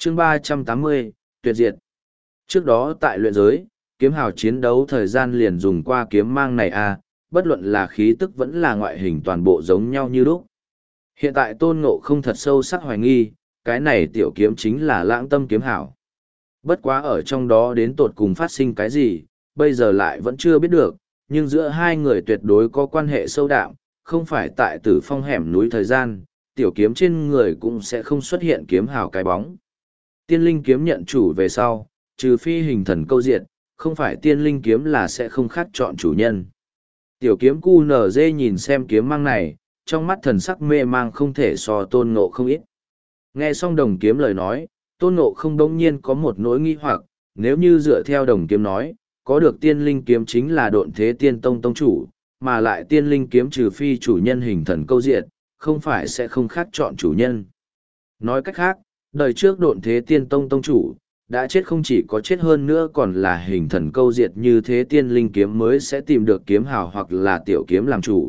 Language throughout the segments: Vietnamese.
Chương 380, tuyệt diệt. Trước đó tại luyện giới, kiếm hào chiến đấu thời gian liền dùng qua kiếm mang này bất luận là khí tức vẫn là ngoại hình toàn bộ giống nhau như lúc. Hiện tại Tôn Ngộ không thật sâu sắc hoài nghi, cái này tiểu kiếm chính là Lãng Tâm kiếm hảo. Bất quá ở trong đó đến tột cùng phát sinh cái gì, bây giờ lại vẫn chưa biết được, nhưng giữa hai người tuyệt đối có quan hệ sâu đậm, không phải tại Tử Phong hẻm núi thời gian, tiểu kiếm trên người cũng sẽ không xuất hiện kiếm hào cái bóng. Tiên linh kiếm nhận chủ về sau, trừ phi hình thần câu diệt, không phải tiên linh kiếm là sẽ không khác chọn chủ nhân. Tiểu kiếm QNZ nhìn xem kiếm mang này, trong mắt thần sắc mê mang không thể so Tôn Ngộ không ít. Nghe xong đồng kiếm lời nói, Tôn Ngộ không đống nhiên có một nỗi nghi hoặc, nếu như dựa theo đồng kiếm nói, có được tiên linh kiếm chính là độn thế tiên tông tông chủ, mà lại tiên linh kiếm trừ phi chủ nhân hình thần câu diệt, không phải sẽ không khác chọn chủ nhân. Nói cách khác, đời trước độn thế tiên tông tông chủ, đã chết không chỉ có chết hơn nữa còn là hình thần câu diệt như thế tiên linh kiếm mới sẽ tìm được kiếm hào hoặc là tiểu kiếm làm chủ.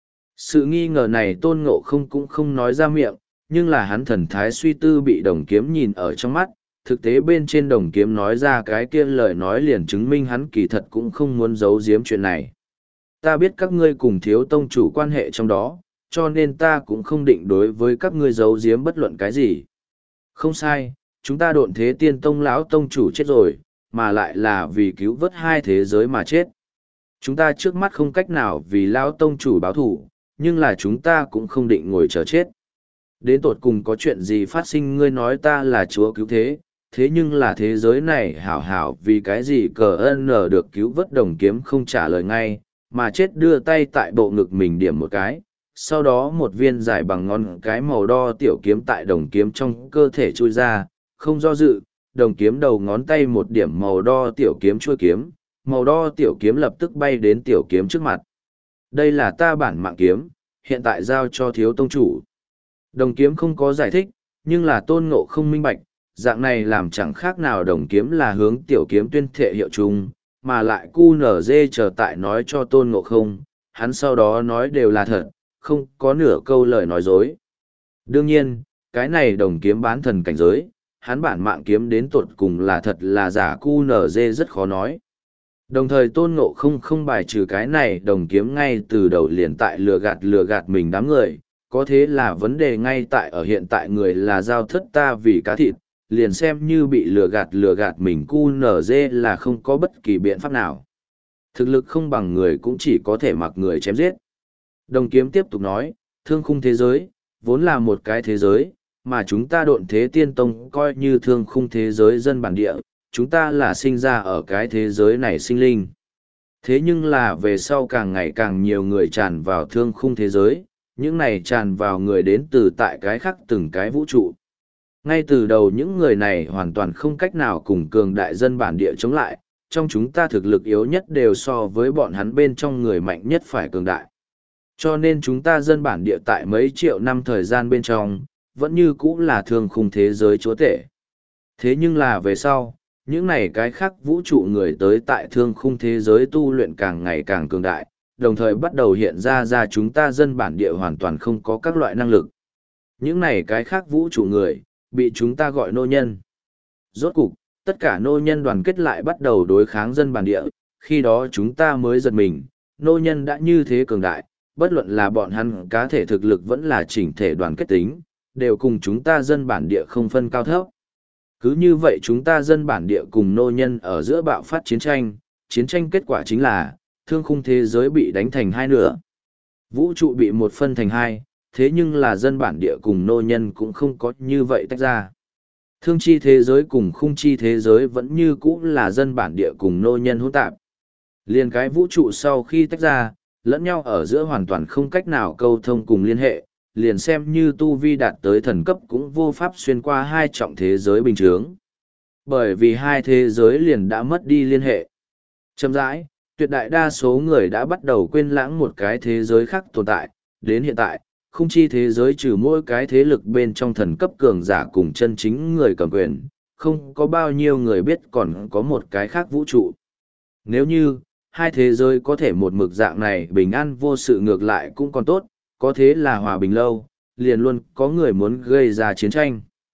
Sự nghi ngờ này Tôn Ngộ không cũng không nói ra miệng, nhưng là hắn thần thái suy tư bị đồng kiếm nhìn ở trong mắt, thực tế bên trên đồng kiếm nói ra cái kia lời nói liền chứng minh hắn kỳ thật cũng không muốn giấu giếm chuyện này. Ta biết các ngươi cùng thiếu tông chủ quan hệ trong đó, cho nên ta cũng không định đối với các ngươi giấu giếm bất luận cái gì. Không sai, chúng ta độn thế tiên tông lão tông chủ chết rồi, mà lại là vì cứu vớt hai thế giới mà chết. Chúng ta trước mắt không cách nào vì lão tông chủ báo thù, nhưng là chúng ta cũng không định ngồi chờ chết. Đến tột cùng có chuyện gì phát sinh ngươi nói ta là chúa cứu thế, thế nhưng là thế giới này hảo hảo vì cái gì cờ ân nở được cứu vớt đồng kiếm không trả lời ngay, mà chết đưa tay tại bộ ngực mình điểm một cái. Sau đó một viên dài bằng ngón cái màu đo tiểu kiếm tại đồng kiếm trong cơ thể chui ra, không do dự, đồng kiếm đầu ngón tay một điểm màu đo tiểu kiếm chuôi kiếm, màu đo tiểu kiếm lập tức bay đến tiểu kiếm trước mặt. Đây là ta bản mạng kiếm, hiện tại giao cho thiếu tông chủ. Đồng kiếm không có giải thích, nhưng là Tôn Ngộ không minh bạch, dạng này làm chẳng khác nào đồng kiếm là hướng tiểu kiếm tuyên thệ hiệu chung, mà lại QNZ chờ tại nói cho Tôn Ngộ không, hắn sau đó nói đều là thật, không có nửa câu lời nói dối. Đương nhiên, cái này đồng kiếm bán thần cảnh giới, hắn bản mạng kiếm đến tột cùng là thật là giả QNZ rất khó nói. Đồng thời Tôn Ngộ không bài trừ cái này đồng kiếm ngay từ đầu liền tại lừa gạt mình đám người, có thế là vấn đề ngay tại ở hiện tại người là giao thất ta vì cá thịt, liền xem như bị lừa gạt mình QNZ là không có bất kỳ biện pháp nào. Thực lực không bằng người cũng chỉ có thể mặc người chém giết. Đồng kiếm tiếp tục nói, thương khung thế giới, vốn là một cái thế giới, mà chúng ta độn thế tiên tông coi như thương khung thế giới dân bản địa, chúng ta là sinh ra ở cái thế giới này sinh linh. Thế nhưng là về sau càng ngày càng nhiều người tràn vào thương khung thế giới, những này tràn vào người đến từ tại cái khác từng cái vũ trụ. Ngay từ đầu những người này hoàn toàn không cách nào cùng cường đại dân bản địa chống lại, trong chúng ta thực lực yếu nhất đều so với bọn hắn bên trong người mạnh nhất phải cường đại. Cho nên chúng ta dân bản địa tại mấy triệu năm thời gian bên trong, vẫn như cũ là thương khung thế giới chúa tể. Thế nhưng là về sau, những này cái khác vũ trụ người tới tại thương khung thế giới tu luyện càng ngày càng cường đại, đồng thời bắt đầu hiện ra chúng ta dân bản địa hoàn toàn không có các loại năng lực. Những này cái khác vũ trụ người, bị chúng ta gọi nô nhân. Rốt cục, tất cả nô nhân đoàn kết lại bắt đầu đối kháng dân bản địa, khi đó chúng ta mới giật mình, nô nhân đã như thế cường đại, bất luận là bọn hắn cá thể thực lực vẫn là chỉnh thể đoàn kết tính, đều cùng chúng ta dân bản địa không phân cao thấp. Cứ như vậy chúng ta dân bản địa cùng nô nhân ở giữa bạo phát chiến tranh kết quả chính là, thương khung thế giới bị đánh thành hai nửa. Vũ trụ bị một phân thành hai, thế nhưng là dân bản địa cùng nô nhân cũng không có như vậy tách ra. Thương chi thế giới cùng khung chi thế giới vẫn như cũ là dân bản địa cùng nô nhân hỗn tạp. Liên cái vũ trụ sau khi tách ra, lẫn nhau ở giữa hoàn toàn không cách nào câu thông cùng liên hệ, liền xem như tu vi đạt tới thần cấp cũng vô pháp xuyên qua hai trọng thế giới bình thường. Bởi vì hai thế giới liền đã mất đi liên hệ. Chậm rãi, tuyệt đại đa số người đã bắt đầu quên lãng một cái thế giới khác tồn tại, đến hiện tại, không chi thế giới trừ mỗi cái thế lực bên trong thần cấp cường giả cùng chân chính người cầm quyền, không có bao nhiêu người biết còn có một cái khác vũ trụ. Nếu như, hai thế giới có thể một mực dạng này bình an vô sự ngược lại cũng còn tốt, có thế là hòa bình lâu, liền luôn có người muốn gây ra chiến tranh.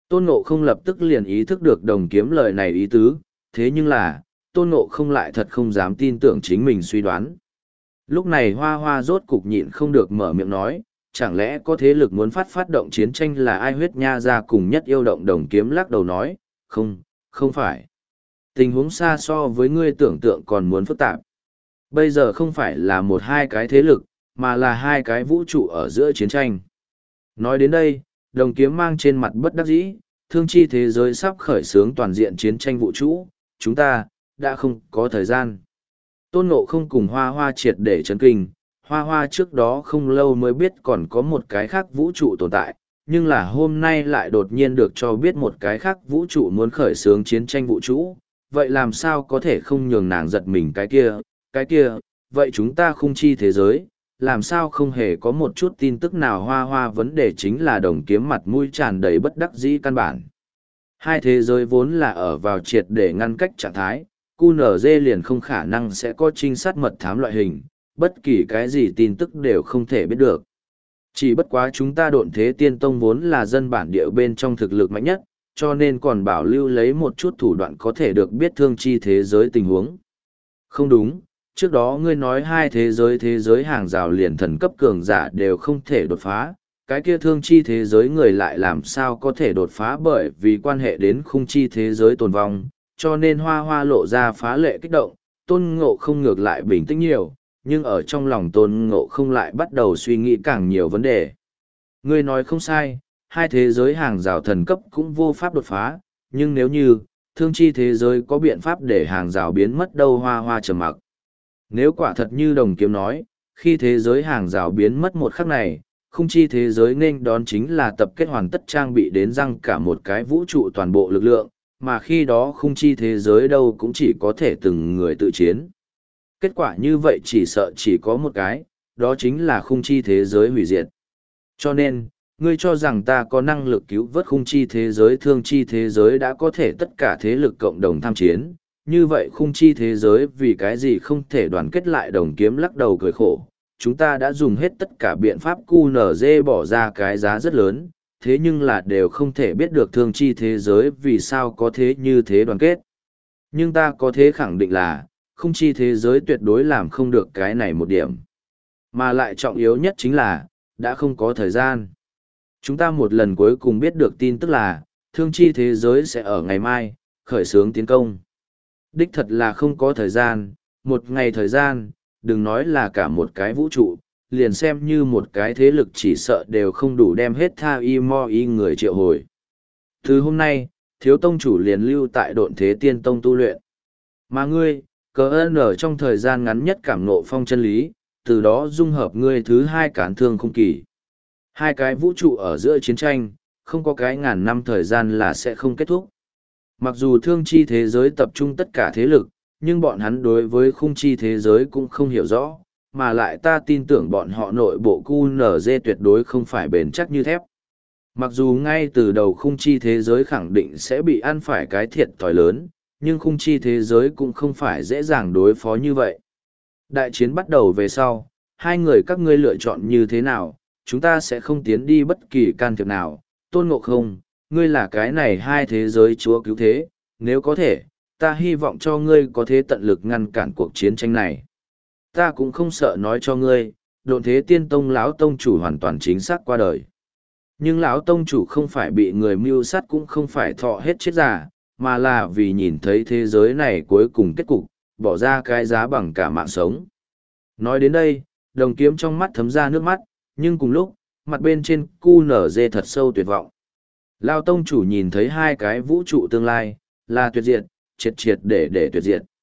Tôn Ngộ không lập tức liền ý thức được đồng kiếm lời này ý tứ, thế nhưng là, Tôn Ngộ không lại thật không dám tin tưởng chính mình suy đoán. Lúc này Hoa Hoa rốt cục nhịn không được mở miệng nói, chẳng lẽ có thế lực muốn phát động chiến tranh là ai? Huyết Nha ra cùng Nhất Yêu Động đồng kiếm lắc đầu nói, không phải. Tình huống xa so với ngươi tưởng tượng còn muốn phức tạp. Bây giờ không phải là một hai cái thế lực, mà là hai cái vũ trụ ở giữa chiến tranh. Nói đến đây, đồng kiếm mang trên mặt bất đắc dĩ, thương chi thế giới sắp khởi xướng toàn diện chiến tranh vũ trụ, chúng ta đã không có thời gian. Tôn Ngộ không cùng Hoa Hoa triệt để chấn kinh, Hoa Hoa trước đó không lâu mới biết còn có một cái khác vũ trụ tồn tại, nhưng là hôm nay lại đột nhiên được cho biết một cái khác vũ trụ muốn khởi xướng chiến tranh vũ trụ, vậy làm sao có thể không nhường nàng giật mình cái kia, vậy chúng ta khung chi thế giới, làm sao không hề có một chút tin tức nào? Hoa Hoa vấn đề chính là đồng kiếm mặt mũi tràn đầy bất đắc dĩ căn bản. Hai thế giới vốn là ở vào triệt để ngăn cách trạng thái, QNZ liền không khả năng sẽ có trinh sát mật thám loại hình, bất kỳ cái gì tin tức đều không thể biết được. Chỉ bất quá chúng ta Độn Thế Tiên Tông vốn là dân bản địa bên trong thực lực mạnh nhất, cho nên còn bảo lưu lấy một chút thủ đoạn có thể được biết thương chi thế giới tình huống. Không đúng, trước đó ngươi nói hai thế giới hàng rào liền thần cấp cường giả đều không thể đột phá, cái kia thương chi thế giới người lại làm sao có thể đột phá, bởi vì quan hệ đến khung chi thế giới tồn vong, cho nên Hoa Hoa lộ ra phá lệ kích động. Tôn Ngộ không ngược lại bình tĩnh nhiều, nhưng ở trong lòng Tôn Ngộ không lại bắt đầu suy nghĩ càng nhiều vấn đề. Ngươi nói không sai, hai thế giới hàng rào thần cấp cũng vô pháp đột phá, nhưng nếu như thương chi thế giới có biện pháp để hàng rào biến mất đâu? Hoa Hoa trầm mặc. Nếu quả thật như đồng kiếm nói, khi thế giới hàng rào biến mất một khắc này, khung chi thế giới nên đón chính là tập kết hoàn tất trang bị đến răng cả một cái vũ trụ toàn bộ lực lượng, mà khi đó khung chi thế giới đâu cũng chỉ có thể từng người tự chiến. Kết quả như vậy chỉ sợ chỉ có một cái, đó chính là khung chi thế giới hủy diệt. Cho nên, ngươi cho rằng ta có năng lực cứu vớt khung chi thế giới? Thương chi thế giới đã có thể tất cả thế lực cộng đồng tham chiến, như vậy khung chi thế giới vì cái gì không thể đoàn kết lại? Đồng kiếm lắc đầu cười khổ, chúng ta đã dùng hết tất cả biện pháp, QNZ bỏ ra cái giá rất lớn, thế nhưng là đều không thể biết được thương chi thế giới vì sao có thế như thế đoàn kết. Nhưng ta có thể khẳng định là, khung chi thế giới tuyệt đối làm không được cái này một điểm. Mà lại trọng yếu nhất chính là, đã không có thời gian. Chúng ta một lần cuối cùng biết được tin tức là, thương chi thế giới sẽ ở ngày mai, khởi xướng tiến công. Đích thật là không có thời gian, một ngày thời gian, đừng nói là cả một cái vũ trụ, liền xem như một cái thế lực chỉ sợ đều không đủ đem hết tha y mo y người triệu hồi. Từ hôm nay, thiếu tông chủ liền lưu tại Độn Thế Tiên Tông tu luyện. Mà ngươi, cờ ơn ở trong thời gian ngắn nhất cảm ngộ phong chân lý, từ đó dung hợp ngươi thứ hai cán thương không kỳ. Hai cái vũ trụ ở giữa chiến tranh, không có cái ngàn năm thời gian là sẽ không kết thúc. Mặc dù thương chi thế giới tập trung tất cả thế lực, nhưng bọn hắn đối với khung chi thế giới cũng không hiểu rõ, mà lại ta tin tưởng bọn họ nội bộ QNZ tuyệt đối không phải bền chắc như thép. Mặc dù ngay từ đầu khung chi thế giới khẳng định sẽ bị ăn phải cái thiệt thòi lớn, nhưng khung chi thế giới cũng không phải dễ dàng đối phó như vậy. Đại chiến bắt đầu về sau, hai người các ngươi lựa chọn như thế nào, chúng ta sẽ không tiến đi bất kỳ can thiệp nào. Tôn Ngộ không, ngươi là cái này hai thế giới chúa cứu thế, nếu có thể, ta hy vọng cho ngươi có thể tận lực ngăn cản cuộc chiến tranh này. Ta cũng không sợ nói cho ngươi, Độn Thế Tiên Tông lão tông chủ hoàn toàn chính xác qua đời. Nhưng lão tông chủ không phải bị người mưu sát, cũng không phải thọ hết chết già, mà là vì nhìn thấy thế giới này cuối cùng kết cục, bỏ ra cái giá bằng cả mạng sống. Nói đến đây, đồng kiếm trong mắt thấm ra nước mắt, nhưng cùng lúc, mặt bên trên QNZ thật sâu tuyệt vọng. Lão tông chủ nhìn thấy hai cái vũ trụ tương lai, là tuyệt diệt, triệt triệt để tuyệt diệt.